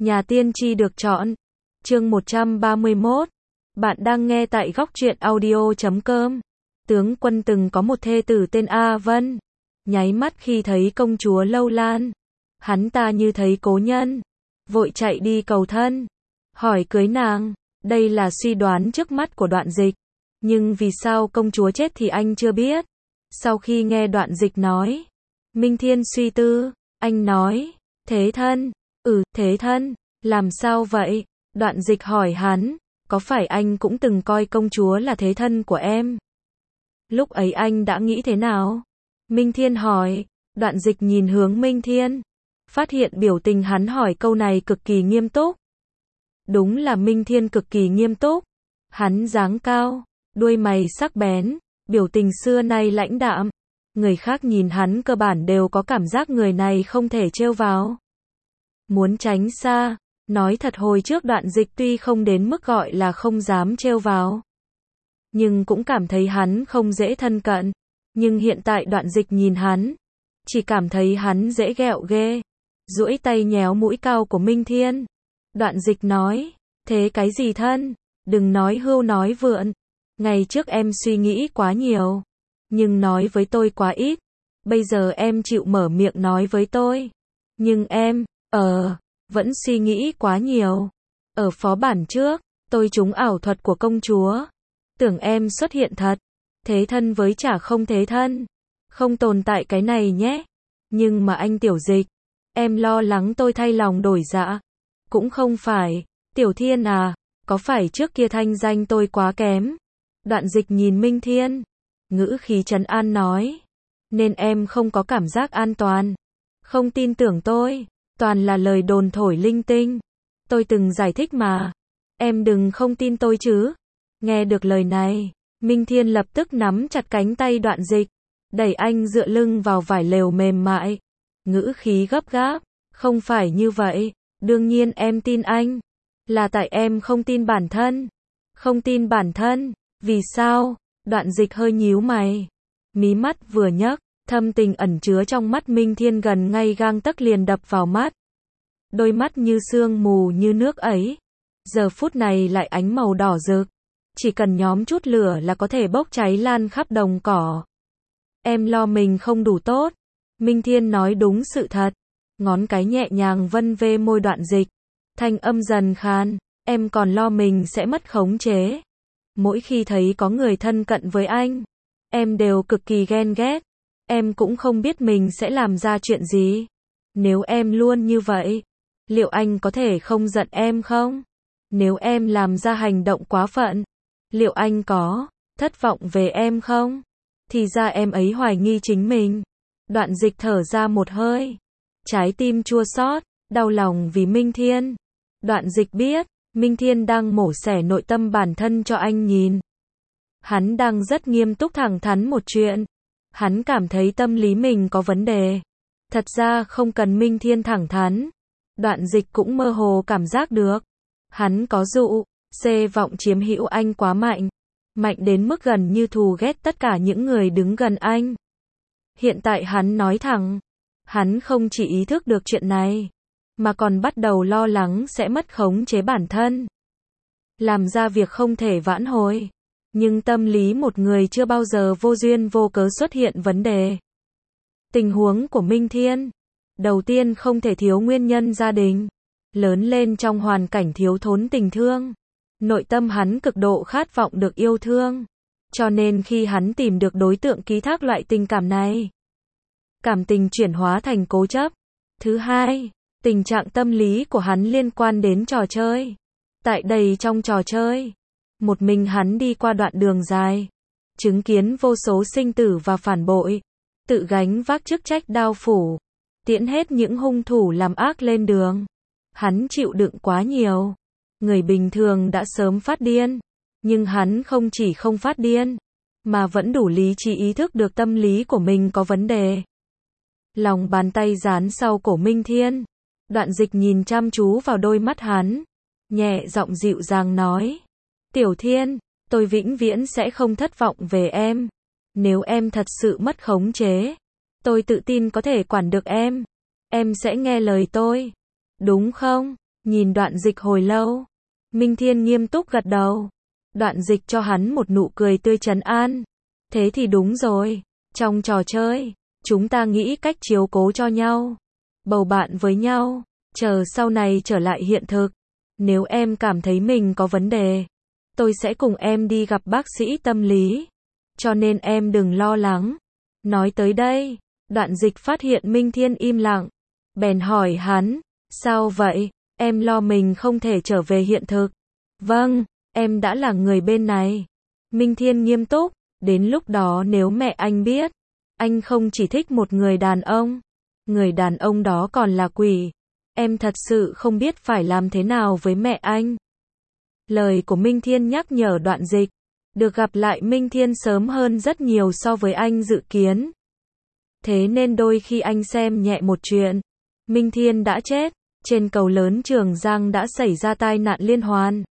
Nhà tiên tri được chọn. Chương 131. Bạn đang nghe tại góc truyện audio.com. Tướng quân từng có một thê tử tên A Vân. Nháy mắt khi thấy công chúa Lâu Lan, hắn ta như thấy cố nhân, vội chạy đi cầu thân, hỏi cưới nàng. Đây là suy đoán trước mắt của Đoạn Dịch. Nhưng vì sao công chúa chết thì anh chưa biết. Sau khi nghe Đoạn Dịch nói, Minh Thiên suy tư, anh nói, thế thân. Thế thân, làm sao vậy? Đoạn Dịch hỏi hắn, có phải anh cũng từng coi công chúa là thế thân của em? Lúc ấy anh đã nghĩ thế nào? Minh Thiên hỏi. Đoạn Dịch nhìn hướng Minh Thiên, phát hiện biểu tình hắn hỏi câu này cực kỳ nghiêm túc. Đúng là Minh Thiên cực kỳ nghiêm túc. Hắn dáng cao, đuôi mày sắc bén, biểu tình xưa nay lãnh đạm. Người khác nhìn hắn cơ bản đều có cảm giác người này không thể trêu vào. Muốn tránh xa. Nói thật hồi trước Đoạn Dịch tuy không đến mức gọi là không dám trêu vào, nhưng cũng cảm thấy hắn không dễ thân cận. Nhưng hiện tại Đoạn Dịch nhìn hắn, chỉ cảm thấy hắn dễ ghẹo ghê. Duỗi tay nhéo mũi cao của Minh Thiên. Đoạn Dịch nói, thế cái gì thân? Đừng nói hưu nói vượn. Ngày trước em suy nghĩ quá nhiều, nhưng nói với tôi quá ít. Bây giờ em chịu mở miệng nói với tôi. Nhưng em, vẫn suy nghĩ quá nhiều. Ở phó bản trước, tôi trúng ảo thuật của công chúa. Tưởng em xuất hiện thật. Thế thân với chả không thế thân. Không tồn tại cái này nhé. Nhưng mà anh Tiểu Dịch, em lo lắng tôi thay lòng đổi dạ. Cũng không phải. Tiểu Thiên à, có phải trước kia thanh danh tôi quá kém? Đoạn Dịch nhìn Minh Thiên, ngữ khí trấn an nói, nên em không có cảm giác an toàn. Không tin tưởng tôi, toàn là lời đồn thổi linh tinh. Tôi từng giải thích mà. Em đừng không tin tôi chứ. Nghe được lời này, Minh Thiên lập tức nắm chặt cánh tay Đoạn Dịch, đẩy anh dựa lưng vào vải lều mềm mại. Ngữ khí gấp gáp, không phải như vậy. Đương nhiên em tin anh. Là tại em không tin bản thân. Không tin bản thân. Vì sao? Đoạn Dịch hơi nhíu mày. Mí mắt vừa nhấc, thâm tình ẩn chứa trong mắt Minh Thiên gần ngay gang tấc liền đập vào mắt. Đôi mắt như sương mù như nước ấy, giờ phút này lại ánh màu đỏ rực. Chỉ cần nhóm chút lửa là có thể bốc cháy lan khắp đồng cỏ. Em lo mình không đủ tốt. Minh Thiên nói đúng sự thật. Ngón cái nhẹ nhàng vân vê môi Đoạn Dịch. Thanh âm dần khan. Em còn lo mình sẽ mất khống chế. Mỗi khi thấy có người thân cận với anh, em đều cực kỳ ghen ghét. Em cũng không biết mình sẽ làm ra chuyện gì. Nếu em luôn như vậy, liệu anh có thể không giận em không? Nếu em làm ra hành động quá phận, liệu anh có thất vọng về em không? Thì ra em ấy hoài nghi chính mình. Đoạn Dịch thở ra một hơi, trái tim chua xót, đau lòng vì Minh Thiên. Đoạn Dịch biết, Minh Thiên đang mổ xẻ nội tâm bản thân cho anh nhìn. Hắn đang rất nghiêm túc thẳng thắn một chuyện. Hắn cảm thấy tâm lý mình có vấn đề. Thật ra không cần Minh Thiên thẳng thắn. Đoạn Dịch cũng mơ hồ cảm giác được. Hắn có vọng chiếm hữu anh quá mạnh. Mạnh đến mức gần như thù ghét tất cả những người đứng gần anh. Hiện tại hắn nói thẳng. Hắn không chỉ ý thức được chuyện này, mà còn bắt đầu lo lắng sẽ mất khống chế bản thân. Làm ra việc không thể vãn hồi. Nhưng tâm lý một người chưa bao giờ vô duyên vô cớ xuất hiện vấn đề. Tình huống của Minh Thiên, đầu tiên không thể thiếu nguyên nhân gia đình. Lớn lên trong hoàn cảnh thiếu thốn tình thương. Nội tâm hắn cực độ khát vọng được yêu thương. Cho nên khi hắn tìm được đối tượng ký thác loại tình cảm này, cảm tình chuyển hóa thành cố chấp. Thứ hai, tình trạng tâm lý của hắn liên quan đến trò chơi. Tại đây trong trò chơi, một mình hắn đi qua đoạn đường dài, chứng kiến vô số sinh tử và phản bội, tự gánh vác chức trách đao phủ, tiễn hết những hung thủ làm ác lên đường. Hắn chịu đựng quá nhiều. Người bình thường đã sớm phát điên, nhưng hắn không chỉ không phát điên, mà vẫn đủ lý trí ý thức được tâm lý của mình có vấn đề. Lòng bàn tay dán sau cổ Minh Thiên. Đoạn Dịch nhìn chăm chú vào đôi mắt hắn, nhẹ giọng dịu dàng nói, Tiểu Thiên, tôi vĩnh viễn sẽ không thất vọng về em. Nếu em thật sự mất khống chế, tôi tự tin có thể quản được em. Em sẽ nghe lời tôi. Đúng không? Nhìn Đoạn Dịch hồi lâu, Minh Thiên nghiêm túc gật đầu. Đoạn Dịch cho hắn một nụ cười tươi trấn an. Thế thì đúng rồi, trong trò chơi, chúng ta nghĩ cách chiếu cố cho nhau, bầu bạn với nhau, chờ sau này trở lại hiện thực. Nếu em cảm thấy mình có vấn đề, tôi sẽ cùng em đi gặp bác sĩ tâm lý. Cho nên em đừng lo lắng. Nói tới đây, Đoạn Dịch phát hiện Minh Thiên im lặng. Bèn hỏi hắn, sao vậy? Em lo mình không thể trở về hiện thực. Vâng, em đã là người bên này. Minh Thiên nghiêm túc, đến lúc đó nếu mẹ anh biết, anh không chỉ thích một người đàn ông đó còn là quỷ. Em thật sự không biết phải làm thế nào với mẹ anh. Lời của Minh Thiên nhắc nhở Đoạn Dịch. Được gặp lại Minh Thiên sớm hơn rất nhiều so với anh dự kiến. Thế nên đôi khi anh xem nhẹ một chuyện. Minh Thiên đã chết. Trên cầu lớn Trường Giang đã xảy ra tai nạn liên hoàn.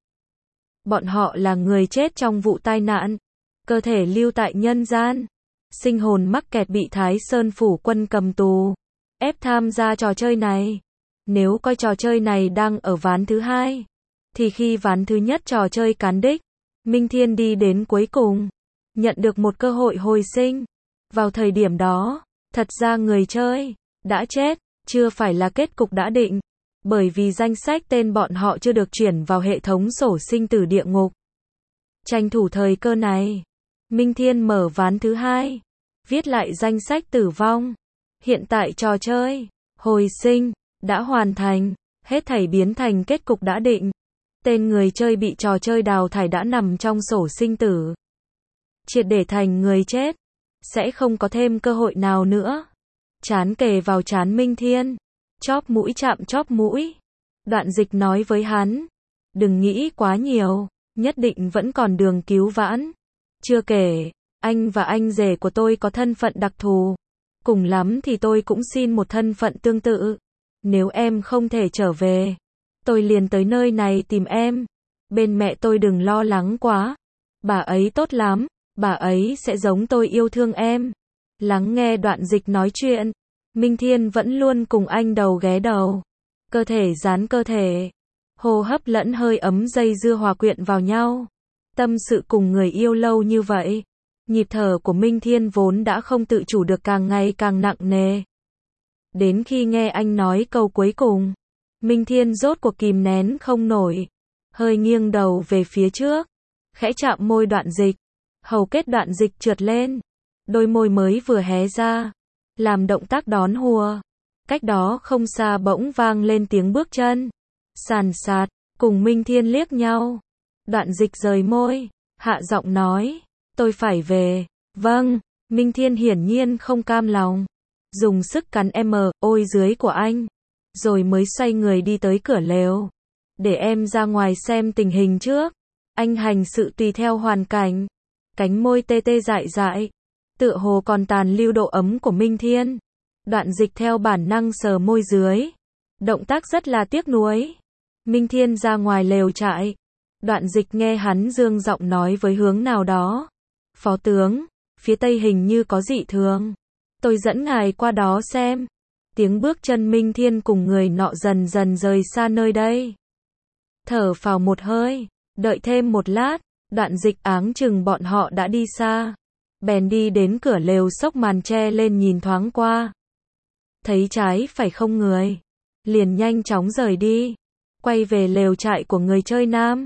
Bọn họ là người chết trong vụ tai nạn. Cơ thể lưu tại nhân gian. Sinh hồn mắc kẹt bị Thái Sơn Phủ Quân cầm tù. Ép tham gia trò chơi này. Nếu coi trò chơi này đang ở ván thứ hai, thì khi ván thứ nhất trò chơi cán đích, Minh Thiên đi đến cuối cùng, nhận được một cơ hội hồi sinh. Vào thời điểm đó, thật ra người chơi đã chết, chưa phải là kết cục đã định, bởi vì danh sách tên bọn họ chưa được chuyển vào hệ thống sổ sinh tử địa ngục. Tranh thủ thời cơ này, Minh Thiên mở ván thứ hai, viết lại danh sách tử vong. Hiện tại trò chơi hồi sinh đã hoàn thành, hết thảy biến thành kết cục đã định. Tên người chơi bị trò chơi đào thải đã nằm trong sổ sinh tử. Triệt để thành người chết, sẽ không có thêm cơ hội nào nữa. Trán kề vào trán Minh Thiên, chóp mũi chạm chóp mũi. Đoạn Dịch nói với hắn, đừng nghĩ quá nhiều, nhất định vẫn còn đường cứu vãn. Chưa kể, anh và anh rể của tôi có thân phận đặc thù. Cùng lắm thì tôi cũng xin một thân phận tương tự. Nếu em không thể trở về, tôi liền tới nơi này tìm em. Bên mẹ tôi đừng lo lắng quá. Bà ấy tốt lắm, bà ấy sẽ giống tôi yêu thương em. Lắng nghe Đoạn Dịch nói chuyện, Minh Thiên vẫn luôn cùng anh đầu ghé đầu. Cơ thể dán cơ thể. Hô hấp lẫn hơi ấm dây dưa hòa quyện vào nhau. Tâm sự cùng người yêu lâu như vậy. Nhịp thở của Minh Thiên vốn đã không tự chủ được càng ngày càng nặng nề. Đến khi nghe anh nói câu cuối cùng, Minh Thiên rốt cuộc kìm nén không nổi. Hơi nghiêng đầu về phía trước, khẽ chạm môi Đoạn Dịch. Hầu kết Đoạn Dịch trượt lên. Đôi môi mới vừa hé ra, làm động tác đón hùa. Cách đó không xa bỗng vang lên tiếng bước chân. Sàn sạt, cùng Minh Thiên liếc nhau. Đoạn Dịch rời môi, hạ giọng nói, tôi phải về. Vâng, Minh Thiên hiển nhiên không cam lòng. Dùng sức cắn ôi dưới của anh. Rồi mới xoay người đi tới cửa lều. Để em ra ngoài xem tình hình trước. Anh hành sự tùy theo hoàn cảnh. Cánh môi tê tê dại dại. Tựa hồ còn tàn lưu độ ấm của Minh Thiên. Đoạn Dịch theo bản năng sờ môi dưới. Động tác rất là tiếc nuối. Minh Thiên ra ngoài lều trại. Đoạn Dịch nghe hắn dương giọng nói với hướng nào đó. Phó tướng, phía tây hình như có dị thường. Tôi dẫn ngài qua đó xem. Tiếng bước chân Minh Thiên cùng người nọ dần dần rời xa nơi đây. Thở phào một hơi, đợi thêm một lát, Đoạn Dịch áng chừng bọn họ đã đi xa. Bèn đi đến cửa lều xốc màn tre lên nhìn thoáng qua. Thấy trái phải không người. Liền nhanh chóng rời đi. Quay về lều trại của người chơi nam.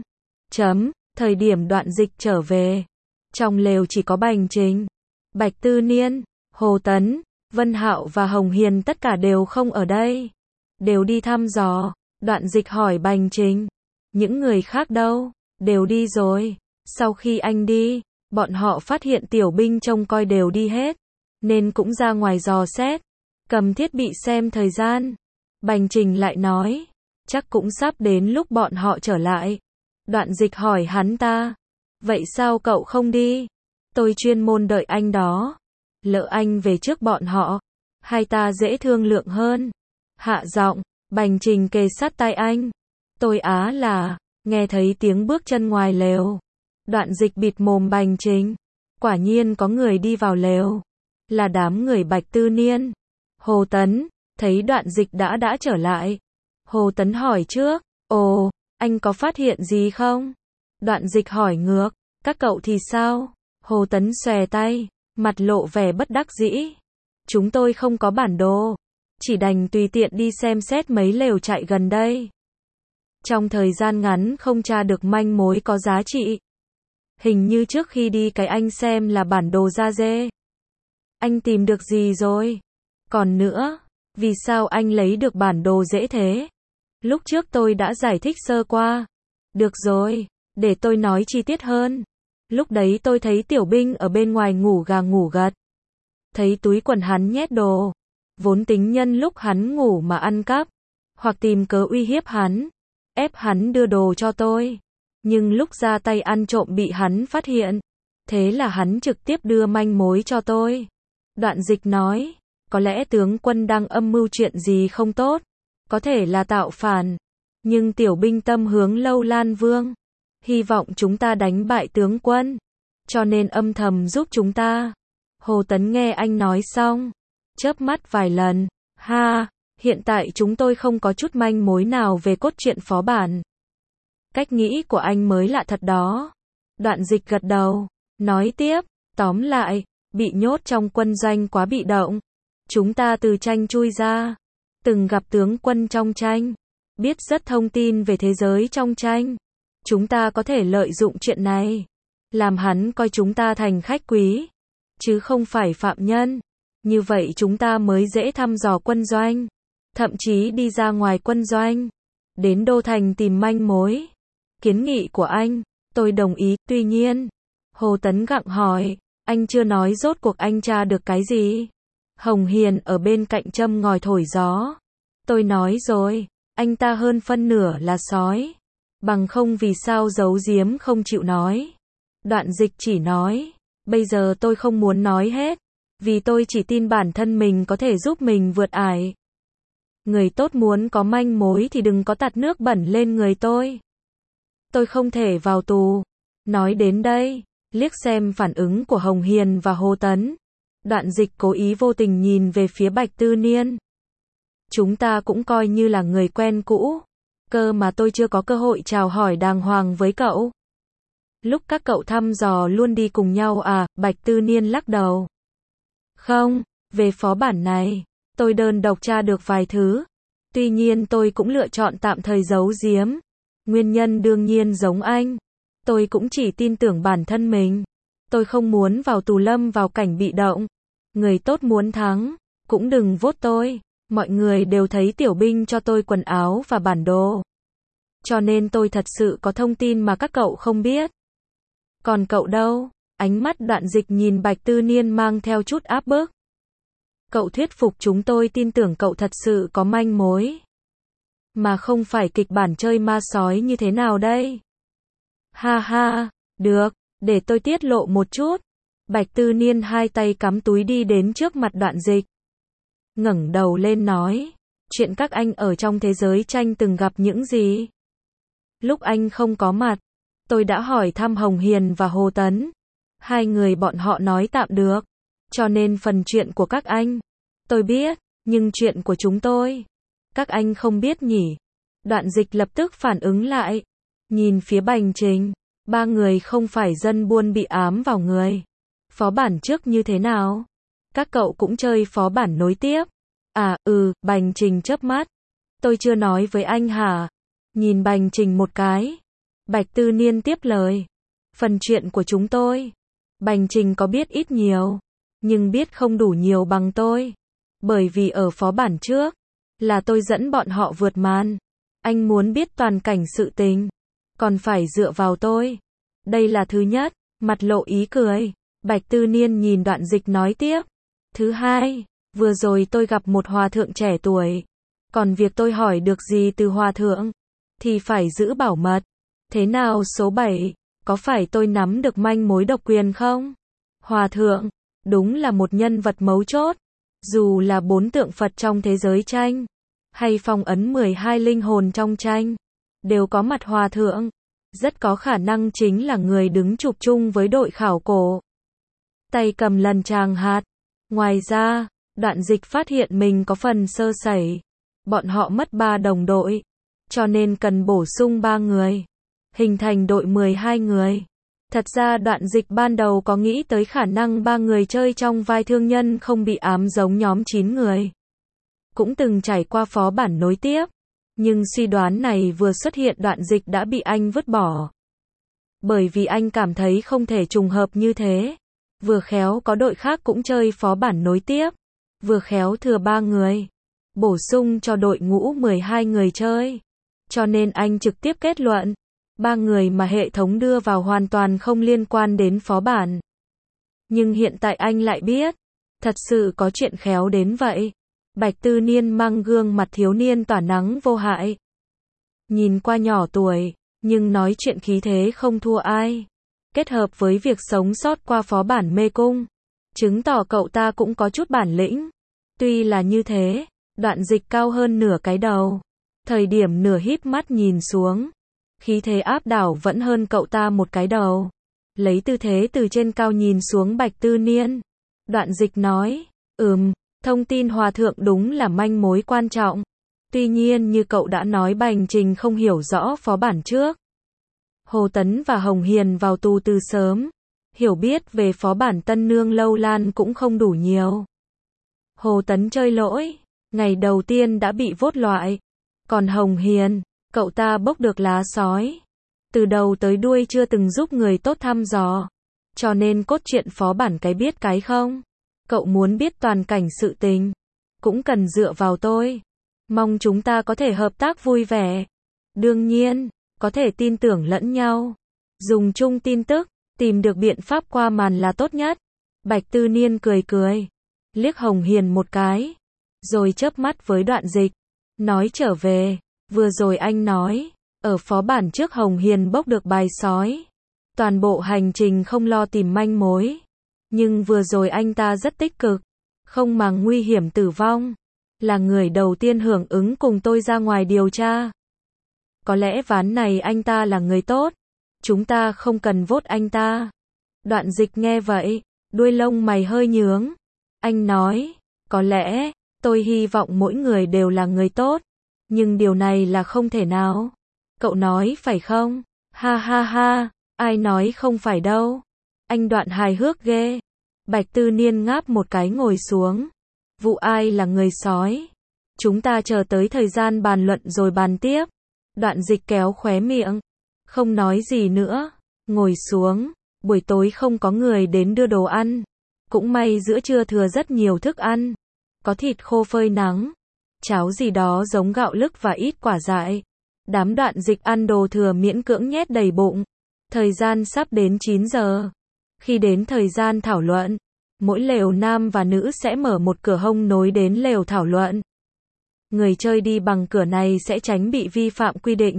Thời điểm Đoạn Dịch trở về. Trong lều chỉ có Bành Trình, Bạch Tư Niên, Hồ Tấn, Vân Hạo và Hồng Hiền tất cả đều không ở đây. Đều đi thăm dò. Đoạn Dịch hỏi Bành Trình. Những người khác đâu? Đều đi rồi. Sau khi anh đi, bọn họ phát hiện tiểu binh trông coi đều đi hết. Nên cũng ra ngoài dò xét. Cầm thiết bị xem thời gian. Bành Trình lại nói. Chắc cũng sắp đến lúc bọn họ trở lại. Đoạn Dịch hỏi hắn ta. Vậy sao cậu không đi? Tôi chuyên môn đợi anh đó. Lỡ anh về trước bọn họ. Hai ta dễ thương lượng hơn. Hạ giọng, Bành Trình kề sát tai anh. Tôi nghe thấy tiếng bước chân ngoài lều. Đoạn Dịch bịt mồm Bành Trình. Quả nhiên có người đi vào lều. Là đám người Bạch Tư Niên. Hồ Tấn, thấy Đoạn Dịch đã trở lại. Hồ Tấn hỏi trước. Ồ, anh có phát hiện gì không? Đoạn Dịch hỏi ngược, các cậu thì sao? Hồ Tấn xòe tay, mặt lộ vẻ bất đắc dĩ. Chúng tôi không có bản đồ, chỉ đành tùy tiện đi xem xét mấy lều trại gần đây. Trong thời gian ngắn không tra được manh mối có giá trị. Hình như trước khi đi cái anh xem là bản đồ da dê. Anh tìm được gì rồi? Còn nữa, vì sao anh lấy được bản đồ dễ thế? Lúc trước tôi đã giải thích sơ qua. Được rồi, để tôi nói chi tiết hơn. Lúc đấy tôi thấy Tiểu Binh ở bên ngoài ngủ gà ngủ gật. Thấy túi quần hắn nhét đồ. Vốn tính nhân lúc hắn ngủ mà ăn cắp, hoặc tìm cớ uy hiếp hắn, ép hắn đưa đồ cho tôi. Nhưng lúc ra tay ăn trộm bị hắn phát hiện. Thế là hắn trực tiếp đưa manh mối cho tôi. Đoạn Dịch nói, có lẽ tướng quân đang âm mưu chuyện gì không tốt. Có thể là tạo phản. Nhưng Tiểu Binh tâm hướng Lâu Lan Vương. Hy vọng chúng ta đánh bại tướng quân. Cho nên âm thầm giúp chúng ta. Hồ Tấn nghe anh nói xong, chớp mắt vài lần. Ha, hiện tại chúng tôi không có chút manh mối nào về cốt truyện phó bản. Cách nghĩ của anh mới lạ thật đó. Đoạn Dịch gật đầu, nói tiếp, tóm lại, bị nhốt trong quân doanh quá bị động. Chúng ta từ tranh chui ra, từng gặp tướng quân trong tranh, biết rất thông tin về thế giới trong tranh. Chúng ta có thể lợi dụng chuyện này, làm hắn coi chúng ta thành khách quý, chứ không phải phạm nhân. Như vậy chúng ta mới dễ thăm dò quân doanh, thậm chí đi ra ngoài quân doanh, đến đô thành tìm manh mối. Kiến nghị của anh, tôi đồng ý, tuy nhiên, Hồ Tấn gặng hỏi, anh chưa nói rốt cuộc anh tra được cái gì? Hồng Hiền ở bên cạnh châm ngòi thổi gió. Tôi nói rồi, anh ta hơn phân nửa là sói. Bằng không vì sao giấu giếm không chịu nói. Đoạn Dịch chỉ nói, bây giờ tôi không muốn nói hết, vì tôi chỉ tin bản thân mình có thể giúp mình vượt ải. Người tốt muốn có manh mối thì đừng có tạt nước bẩn lên người tôi. Tôi không thể vào tù. Nói đến đây, liếc xem phản ứng của Hồng Hiền và Hồ Tấn. Đoạn Dịch cố ý vô tình nhìn về phía Bạch Tư Niên. Chúng ta cũng coi như là người quen cũ. Cơ mà tôi chưa có cơ hội chào hỏi đàng hoàng với cậu. Lúc các cậu thăm dò luôn đi cùng nhau à? Bạch Tư Niên lắc đầu. Không, về phó bản này, tôi đơn độc tra được vài thứ. Tuy nhiên tôi cũng lựa chọn tạm thời giấu giếm. Nguyên nhân đương nhiên giống anh. Tôi cũng chỉ tin tưởng bản thân mình. Tôi không muốn vào tù lâm vào cảnh bị động. Người tốt muốn thắng, cũng đừng vote tôi. Mọi người đều thấy Tiểu Binh cho tôi quần áo và bản đồ. Cho nên tôi thật sự có thông tin mà các cậu không biết. Còn cậu đâu? Ánh mắt Đoạn Dịch nhìn Bạch Tư Niên mang theo chút áp bức. Cậu thuyết phục chúng tôi tin tưởng cậu thật sự có manh mối. Mà không phải kịch bản chơi ma sói như thế nào đây? Ha ha, được, để tôi tiết lộ một chút. Bạch Tư Niên hai tay cắm túi đi đến trước mặt Đoạn Dịch. Ngẩng đầu lên nói, chuyện các anh ở trong thế giới tranh từng gặp những gì? Lúc anh không có mặt, tôi đã hỏi thăm Hồng Hiền và Hồ Tấn. Hai người bọn họ nói tạm được. Cho nên phần chuyện của các anh, tôi biết, nhưng chuyện của chúng tôi, các anh không biết nhỉ? Đoạn Dịch lập tức phản ứng lại. Nhìn phía Bành Trình, ba người không phải dân buôn bị ám vào người. Phó bản trước như thế nào? Các cậu cũng chơi phó bản nối tiếp. À, Bành Trình chớp mắt. Tôi chưa nói với anh hả? Nhìn Bành Trình một cái. Bạch Tư Niên tiếp lời. Phần chuyện của chúng tôi, Bành Trình có biết ít nhiều, nhưng biết không đủ nhiều bằng tôi. Bởi vì ở phó bản trước, là tôi dẫn bọn họ vượt màn. Anh muốn biết toàn cảnh sự tình, còn phải dựa vào tôi. Đây là thứ nhất. Mặt lộ ý cười, Bạch Tư Niên nhìn Đoạn Dịch nói tiếp. Thứ hai, vừa rồi tôi gặp một hòa thượng trẻ tuổi. Còn việc tôi hỏi được gì từ hòa thượng, thì phải giữ bảo mật. Thế nào số 7, có phải tôi nắm được manh mối độc quyền không? Hòa thượng, đúng là một nhân vật mấu chốt. Dù là 4 tượng Phật trong thế giới tranh, hay phong ấn 12 linh hồn trong tranh, đều có mặt hòa thượng. Rất có khả năng chính là người đứng chụp chung với đội khảo cổ. Tay cầm lần tràng hạt. Ngoài ra, Đoạn Dịch phát hiện mình có phần sơ sẩy. Bọn họ mất 3 đồng đội. cho nên cần bổ sung 3 người, hình thành đội 12 người. Thật ra Đoạn Dịch ban đầu có nghĩ tới khả năng 3 người chơi trong vai thương nhân không bị ám giống nhóm 9 người. Cũng từng trải qua phó bản nối tiếp, nhưng suy đoán này vừa xuất hiện Đoạn Dịch đã bị anh vứt bỏ. Bởi vì anh cảm thấy không thể trùng hợp như thế. Vừa khéo có đội khác cũng chơi phó bản nối tiếp, vừa khéo thừa 3 người, bổ sung cho đội ngũ 12 người chơi. Cho nên anh trực tiếp kết luận, 3 người mà hệ thống đưa vào hoàn toàn không liên quan đến phó bản. Nhưng hiện tại anh lại biết, thật sự có chuyện khéo đến vậy. Bạch Tư Niên mang gương mặt thiếu niên tỏa nắng vô hại. Nhìn qua nhỏ tuổi, nhưng nói chuyện khí thế không thua ai. Kết hợp với việc sống sót qua phó bản mê cung, chứng tỏ cậu ta cũng có chút bản lĩnh. Tuy là như thế, Đoạn Dịch cao hơn nửa cái đầu. Thời điểm nửa híp mắt nhìn xuống, khí thế áp đảo vẫn hơn cậu ta một cái đầu. Lấy tư thế từ trên cao nhìn xuống Bạch Tư Niên, Đoạn Dịch nói, thông tin hòa thượng đúng là manh mối quan trọng. Tuy nhiên như cậu đã nói Bành Trình không hiểu rõ phó bản trước. Hồ Tấn và Hồng Hiền vào tù từ sớm, hiểu biết về phó bản Tân Nương Lâu Lan cũng không đủ nhiều. Hồ Tấn chơi lỗi, ngày đầu tiên đã bị vốt loại. Còn Hồng Hiền, cậu ta bốc được lá sói. Từ đầu tới đuôi chưa từng giúp người tốt thăm dò. Cho nên cốt truyện phó bản cái biết cái không. Cậu muốn biết toàn cảnh sự tình, cũng cần dựa vào tôi. Mong chúng ta có thể hợp tác vui vẻ. Đương nhiên, có thể tin tưởng lẫn nhau. Dùng chung tin tức, tìm được biện pháp qua màn là tốt nhất. Bạch Tư Niên cười cười, liếc Hồng Hiền một cái, rồi chớp mắt với Đoạn Dịch, nói trở về, vừa rồi anh nói, ở phó bản trước Hồng Hiền bốc được bài sói. Toàn bộ hành trình không lo tìm manh mối. Nhưng vừa rồi anh ta rất tích cực, không màng nguy hiểm tử vong. Là người đầu tiên hưởng ứng cùng tôi ra ngoài điều tra. Có lẽ ván này anh ta là người tốt. Chúng ta không cần vote anh ta. Đoạn Dịch nghe vậy, đuôi lông mày hơi nhướng. Anh nói, có lẽ, tôi hy vọng mỗi người đều là người tốt. Nhưng điều này là không thể nào. Cậu nói phải không? Ha ha ha, ai nói không phải đâu. Anh Đoạn hài hước ghê. Bạch Tư Niên ngáp một cái ngồi xuống. Vụ ai là người sói? Chúng ta chờ tới thời gian bàn luận rồi bàn tiếp. Đoạn Dịch kéo khóe miệng, không nói gì nữa, ngồi xuống. Buổi tối không có người đến đưa đồ ăn. Cũng may giữa trưa thừa rất nhiều thức ăn. Có thịt khô phơi nắng, cháo gì đó giống gạo lứt và ít quả dại. Đám Đoạn Dịch ăn đồ thừa miễn cưỡng nhét đầy bụng. Thời gian sắp đến 9 giờ. Khi đến thời gian thảo luận, mỗi lều nam và nữ sẽ mở một cửa hông nối đến lều thảo luận. Người chơi đi bằng cửa này sẽ tránh bị vi phạm quy định.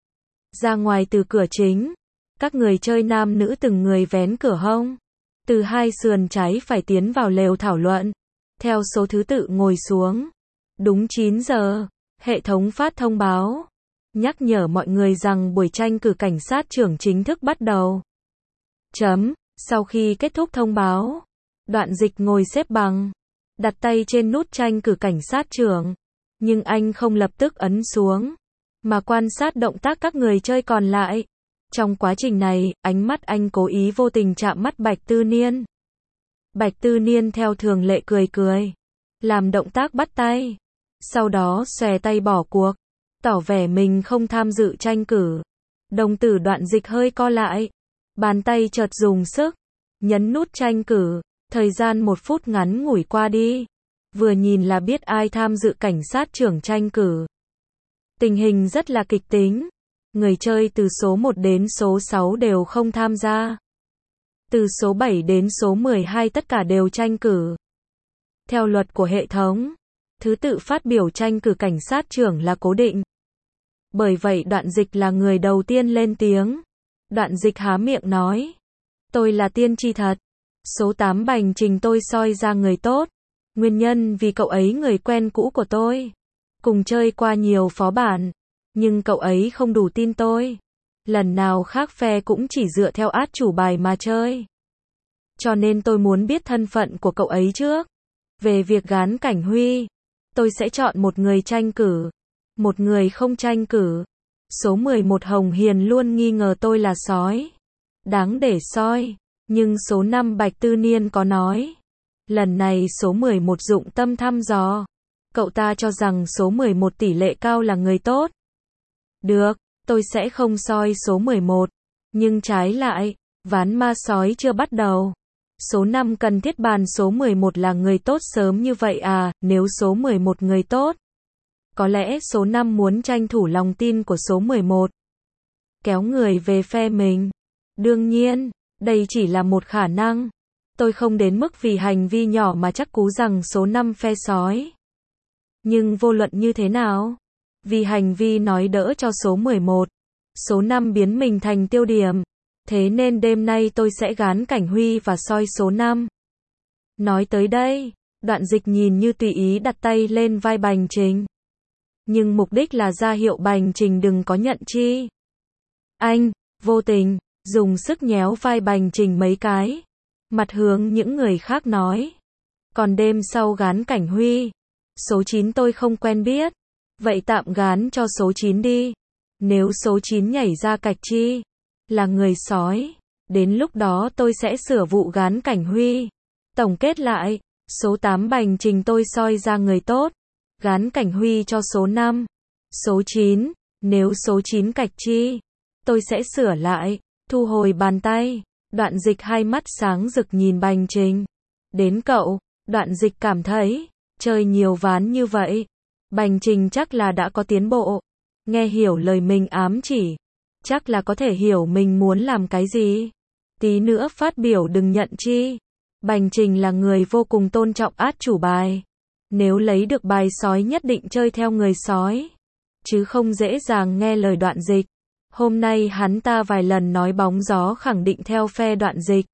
Ra ngoài từ cửa chính, các người chơi nam nữ từng người vén cửa hông. Từ hai sườn trái phải tiến vào lều thảo luận. Theo số thứ tự ngồi xuống. Đúng 9 giờ, hệ thống phát thông báo. Nhắc nhở mọi người rằng buổi tranh cử cảnh sát trưởng chính thức bắt đầu. Sau khi kết thúc thông báo, Đoạn Dịch ngồi xếp bằng, đặt tay trên nút tranh cử cảnh sát trưởng. Nhưng anh không lập tức ấn xuống, mà quan sát động tác các người chơi còn lại. Trong quá trình này, ánh mắt anh cố ý vô tình chạm mắt Bạch Tư Niên. Bạch Tư Niên theo thường lệ cười cười, làm động tác bắt tay. Sau đó xòe tay bỏ cuộc, tỏ vẻ mình không tham dự tranh cử. Đồng tử Đoạn Dịch hơi co lại, bàn tay chợt dùng sức, nhấn nút tranh cử. Thời gian 1 phút ngắn ngủi qua đi. Vừa nhìn là biết ai tham dự cảnh sát trưởng tranh cử. Tình hình rất là kịch tính. Người chơi từ số 1 đến số 6 đều không tham gia. Từ số 7 đến số 12 tất cả đều tranh cử. Theo luật của hệ thống, thứ tự phát biểu tranh cử cảnh sát trưởng là cố định. Bởi vậy Đoạn Dịch là người đầu tiên lên tiếng. Đoạn Dịch há miệng nói, tôi là tiên tri thật. Số 8 Bành Trình tôi soi ra người tốt. Nguyên nhân vì cậu ấy người quen cũ của tôi. Cùng chơi qua nhiều phó bản. Nhưng cậu ấy không đủ tin tôi. Lần nào khác phe cũng chỉ dựa theo át chủ bài mà chơi. Cho nên tôi muốn biết thân phận của cậu ấy trước. Về việc gán Cảnh Huy, tôi sẽ chọn một người tranh cử. một người không tranh cử. Số 11 Hồng Hiền luôn nghi ngờ tôi là sói. Đáng để soi. Nhưng số 5 Bạch Tư Niên có nói. Lần này số 11 dụng tâm thăm dò. Cậu ta cho rằng số 11 tỷ lệ cao là người tốt. Được, tôi sẽ không soi số 11. Nhưng trái lại, ván ma sói chưa bắt đầu. Số 5 cần thiết bàn số 11 là người tốt sớm như vậy à, nếu số 11 người tốt. Có lẽ số 5 muốn tranh thủ lòng tin của số 11. Kéo người về phe mình. Đương nhiên, đây chỉ là một khả năng. Tôi không đến mức vì hành vi nhỏ mà chắc cú rằng số 5 phe sói. Nhưng vô luận như thế nào? Vì hành vi nói đỡ cho số 11. Số 5 biến mình thành tiêu điểm. Thế nên đêm nay tôi sẽ gán Cảnh Huy và soi số 5. Nói tới đây, Đoạn Dịch nhìn như tùy ý đặt tay lên vai Bành Trình. Nhưng mục đích là ra hiệu Bành Trình đừng có nhận chi. Anh, vô tình, dùng sức nhéo vai Bành Trình mấy cái. Mặt hướng những người khác nói. Còn đêm sau gán Cảnh Huy. Số 9 tôi không quen biết. Vậy tạm gán cho số 9 đi. Nếu số 9 nhảy ra cạch chi là người sói, đến lúc đó tôi sẽ sửa vụ gán Cảnh Huy. Tổng kết lại, số 8 Bành Trình tôi soi ra người tốt, gán Cảnh Huy cho số 5. Số 9, nếu số 9 cạch chi, tôi sẽ sửa lại, thu hồi bàn tay. Đoạn Dịch hai mắt sáng rực nhìn Bành Trình. Đến cậu, Đoạn Dịch cảm thấy, chơi nhiều ván như vậy, Bành Trình chắc là đã có tiến bộ. Nghe hiểu lời mình ám chỉ. Chắc là có thể hiểu mình muốn làm cái gì. Tí nữa phát biểu đừng nhận chi. Bành Trình là người vô cùng tôn trọng át chủ bài. Nếu lấy được bài sói nhất định chơi theo người sói. Chứ không dễ dàng nghe lời Đoạn Dịch. Hôm nay hắn ta vài lần nói bóng gió khẳng định theo phe Đoạn Dịch.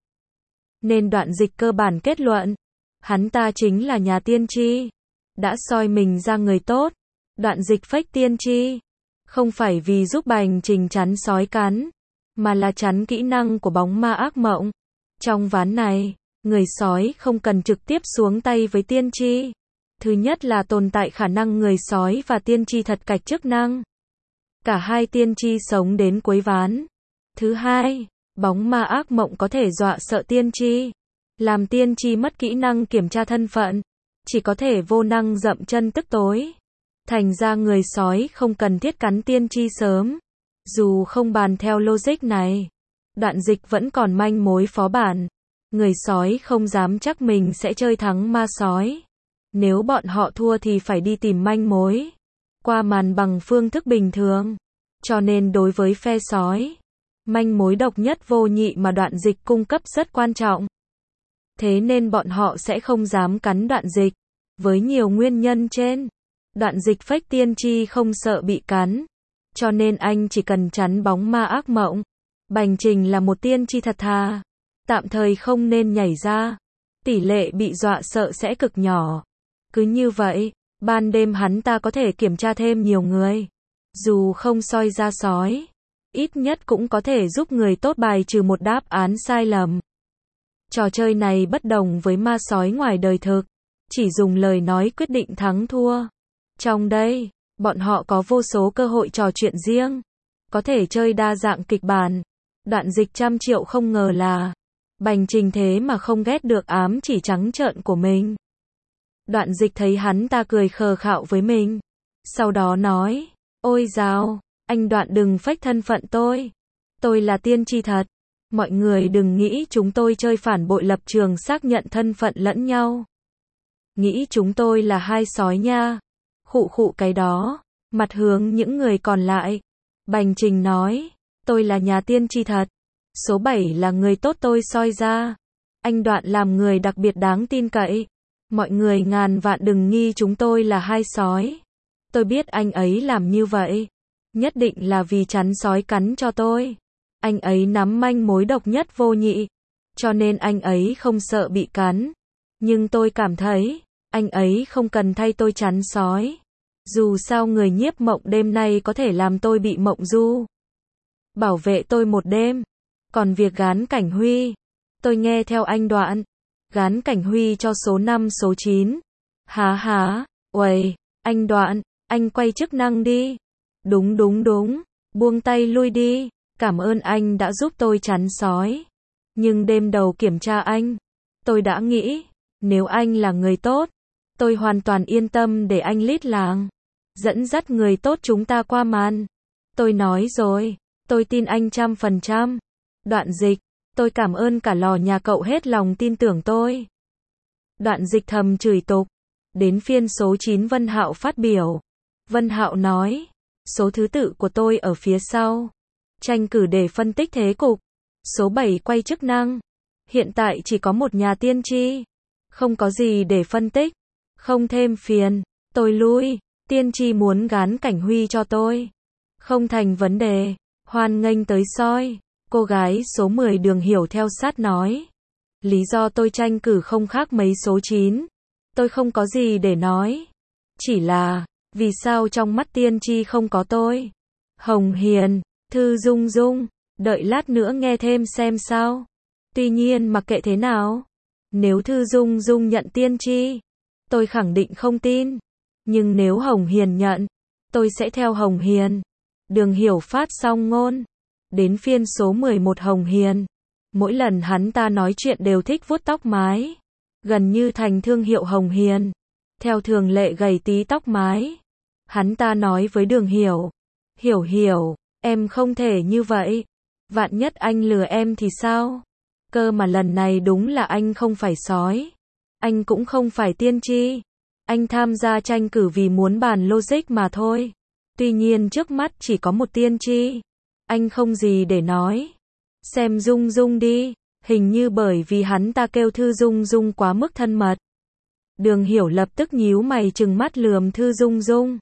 Nên Đoạn Dịch cơ bản kết luận. Hắn ta chính là nhà tiên tri. Đã soi mình ra người tốt. Đoạn Dịch phách tiên tri. Không phải vì giúp Bành Trình chắn sói cắn, mà là chắn kỹ năng của bóng ma ác mộng. Trong ván này, người sói không cần trực tiếp xuống tay với tiên tri. Thứ nhất là tồn tại khả năng người sói và tiên tri thật cạch chức năng. Cả hai tiên tri sống đến cuối ván. Thứ hai, bóng ma ác mộng có thể dọa sợ tiên tri. Làm tiên tri mất kỹ năng kiểm tra thân phận. Chỉ có thể vô năng dậm chân tức tối. Thành ra người sói không cần thiết cắn tiên tri sớm. Dù không bàn theo logic này, Đoạn Dịch vẫn còn manh mối phó bản. Người sói không dám chắc mình sẽ chơi thắng ma sói. Nếu bọn họ thua thì phải đi tìm manh mối. Qua màn bằng phương thức bình thường. Cho nên đối với phe sói, manh mối độc nhất vô nhị mà Đoạn Dịch cung cấp rất quan trọng. Thế nên bọn họ sẽ không dám cắn Đoạn Dịch. Với nhiều nguyên nhân trên, Đoạn Dịch phách tiên tri không sợ bị cắn. Cho nên anh chỉ cần chắn bóng ma ác mộng. Bành Trình là một tiên tri thật thà. Tạm thời không nên nhảy ra. Tỷ lệ bị dọa sợ sẽ cực nhỏ. Cứ như vậy, ban đêm hắn ta có thể kiểm tra thêm nhiều người. Dù không soi ra sói, ít nhất cũng có thể giúp người tốt bài trừ một đáp án sai lầm. Trò chơi này bất đồng với ma sói ngoài đời thực. Chỉ dùng lời nói quyết định thắng thua. Trong đây, bọn họ có vô số cơ hội trò chuyện riêng. Có thể chơi đa dạng kịch bản. Đoạn Dịch trăm triệu không ngờ là Bành Trình thế mà không ghét được ám chỉ trắng trợn của mình. Đoạn Dịch thấy hắn ta cười khờ khạo với mình. Sau đó nói, ôi dào, anh Đoạn đừng phách thân phận tôi. Tôi là tiên tri thật. Mọi người đừng nghĩ chúng tôi chơi phản bội lập trường xác nhận thân phận lẫn nhau. Nghĩ chúng tôi là hai sói nha. Khụ khụ cái đó. Mặt hướng những người còn lại. Bành Trình nói, tôi là nhà tiên tri thật. Số 7 là người tốt tôi soi ra. Anh Đoạn làm người đặc biệt đáng tin cậy. Mọi người ngàn vạn đừng nghi chúng tôi là hai sói. Tôi biết anh ấy làm như vậy. Nhất định là vì chắn sói cắn cho tôi. Anh ấy nắm manh mối độc nhất vô nhị. Cho nên anh ấy không sợ bị cắn. Nhưng tôi cảm thấy, anh ấy không cần thay tôi chắn sói. Dù sao người nhiếp mộng đêm nay có thể làm tôi bị mộng du. Bảo vệ tôi một đêm. Còn việc gán Cảnh Huy, tôi nghe theo anh Đoạn. Gán Cảnh Huy cho số 5 số 9. Há há, uầy, anh Đoạn, Anh quay chức năng đi. Đúng đúng đúng, buông tay lui đi. Cảm ơn anh đã giúp tôi chắn sói. Nhưng đêm đầu kiểm tra anh, tôi đã nghĩ, nếu anh là người tốt, tôi hoàn toàn yên tâm để anh lead làng, dẫn dắt người tốt chúng ta qua màn. Tôi nói rồi, tôi tin anh 100%. Đoạn dịch, tôi cảm ơn cả lò nhà cậu hết lòng tin tưởng tôi. Đoạn dịch thầm chửi tục. Đến phiên số 9 Vân Hạo phát biểu. Vân Hạo nói, số thứ tự của tôi ở phía sau. Tranh cử để phân tích thế cục. Số 7 quay chức năng. Hiện tại chỉ có một nhà tiên tri. Không có gì để phân tích. Không thêm phiền. Tôi lui. Tiên tri muốn gán cảnh huy cho tôi. Không thành vấn đề. Hoan nghênh tới soi. Cô gái số 10 Đường Hiểu theo sát nói. Lý do tôi tranh cử không khác mấy số 9. Tôi không có gì để nói. Chỉ là, vì sao trong mắt tiên tri không có tôi? Hồng Hiền, Thư Dung Dung, đợi lát nữa nghe thêm xem sao. Tuy nhiên mặc kệ thế nào, nếu Thư Dung Dung nhận tiên tri, tôi khẳng định không tin. Nhưng nếu Hồng Hiền nhận, tôi sẽ theo Hồng Hiền. Đường Hiểu phát xong ngôn. Đến phiên số 11 Hồng Hiền. Mỗi lần hắn ta nói chuyện đều thích vuốt tóc mái. Gần như thành thương hiệu Hồng Hiền. Theo thường lệ gầy tí tóc mái. Hắn ta nói với Đường Hiểu. Hiểu hiểu, em không thể như vậy. Vạn nhất anh lừa em thì sao? Cơ mà lần này đúng là anh không phải sói. Anh cũng không phải tiên tri. Anh tham gia tranh cử vì muốn bàn logic mà thôi. Tuy nhiên trước mắt chỉ có một tiên tri. Anh không gì để nói. Xem Dung Dung đi. Hình như bởi vì hắn ta kêu Thư Dung Dung quá mức thân mật. Đường Hiểu lập tức nhíu mày trừng mắt lườm Thư Dung Dung.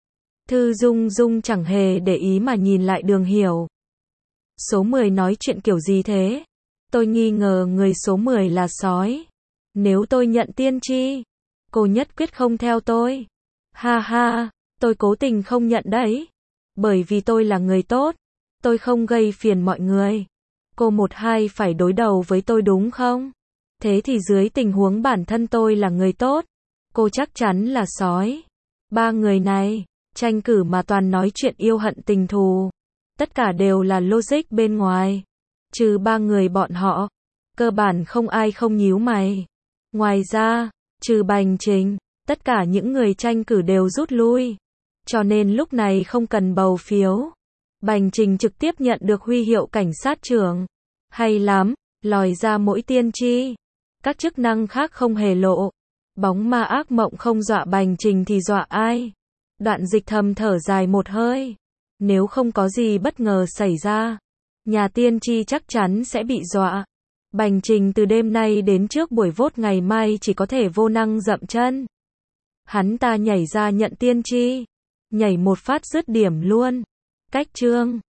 Thư Dung Dung chẳng hề để ý mà nhìn lại Đường Hiểu. Số 10 nói chuyện kiểu gì thế? Tôi nghi ngờ người số 10 là sói. Nếu tôi nhận tiên tri, cô nhất quyết không theo tôi. Ha ha, tôi cố tình không nhận đấy. Bởi vì tôi là người tốt. Tôi không gây phiền mọi người. Cô 12 phải đối đầu với tôi đúng không? Thế thì dưới tình huống bản thân tôi là người tốt, cô chắc chắn là sói. Ba người này, tranh cử mà toàn nói chuyện yêu hận tình thù. Tất cả đều là logic bên ngoài. Trừ ba người bọn họ, cơ bản không ai không nhíu mày. Ngoài ra, trừ Bành Trình, tất cả những người tranh cử đều rút lui. Cho nên lúc này không cần bầu phiếu. Bành Trình trực tiếp nhận được huy hiệu cảnh sát trưởng. Hay lắm, lòi ra mỗi tiên tri. Các chức năng khác không hề lộ. Bóng ma ác mộng không dọa Bành Trình thì dọa ai? Đoạn dịch thầm thở dài một hơi. Nếu không có gì bất ngờ xảy ra, nhà tiên tri chắc chắn sẽ bị dọa. Bành Trình từ đêm nay đến trước buổi vote ngày mai chỉ có thể vô năng dậm chân. Hắn ta nhảy ra nhận tiên tri. Nhảy một phát dứt điểm luôn. Cách chương